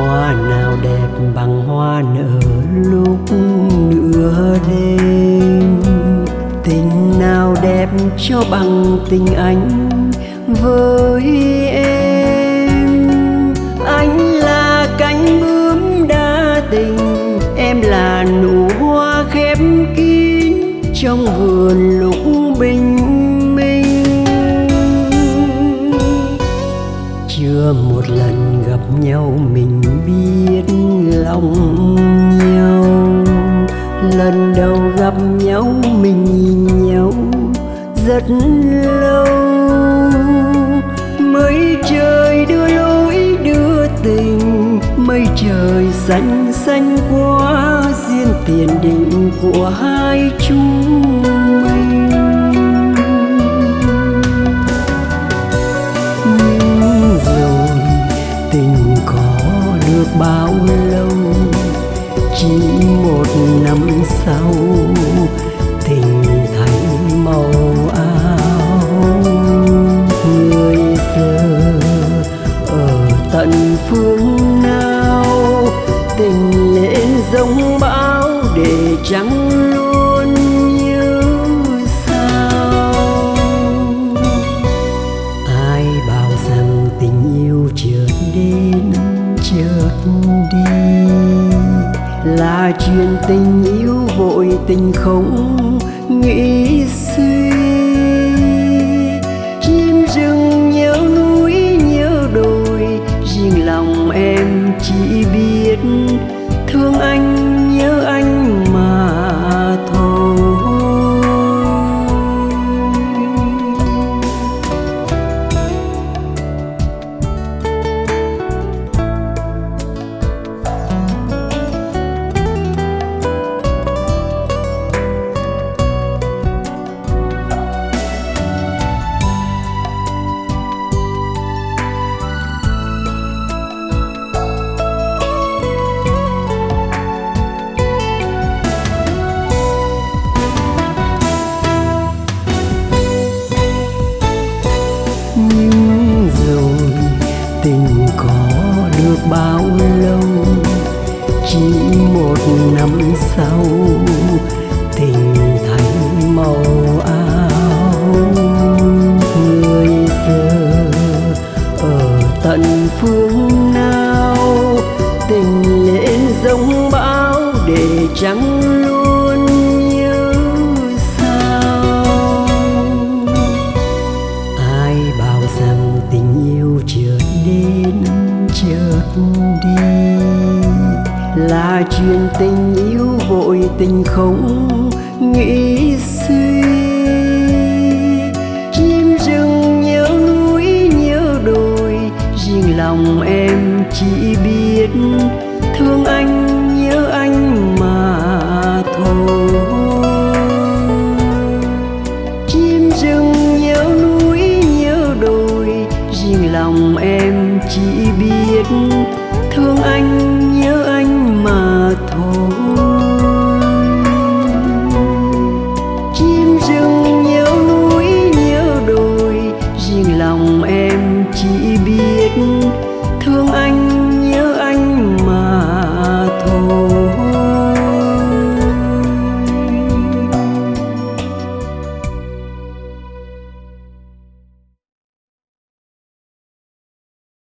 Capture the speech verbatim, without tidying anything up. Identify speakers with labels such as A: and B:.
A: Hoa nào đẹp bằng hoa nở lúc nửa đêm, tình nào đẹp cho bằng tình anh với em. Anh là cánh bướm đa tình, em là nụ hoa khép kín trong vườn lúc bình minh. Chưa một lần gặp nhau mình biết lòng nhau, lần đầu gặp nhau mình nhìn nhau rất lâu. Mây trời đưa lối đưa tình, mây trời xanh xanh quá duyên tiền định của hai chúng mình. Nhưng rồi tình có được bao lâu, chỉ một năm sau tình thành màu áo. Người giờ ở tận phương nào, tình lên giống bão để trắng luôn như sao. Ai bảo rằng tình yêu chợt đến chợt đi, là chuyện tình yêu vội tình không nghĩ suy. Chim rừng nhớ núi nhớ đồi, riêng lòng em chỉ biết thương anh nhớ anh mà thôi. Nhưng rồi tình có được bao lâu, chỉ một năm sau tình thành màu áo. Người giờ ở tận phương nào, tình lên giống bão để trắng luôn như sao. Ai bảo rằng tình yêu chợt đến chợt đi, là chuyện tình yêu vội tình không nghĩ suy. Chim rừng nhớ núi nhớ đồi, riêng lòng em chỉ biết thương anh nhớ anh mà thôi. Chim rừng nhớ núi nhớ đồi, riêng lòng em chỉ biết thương anh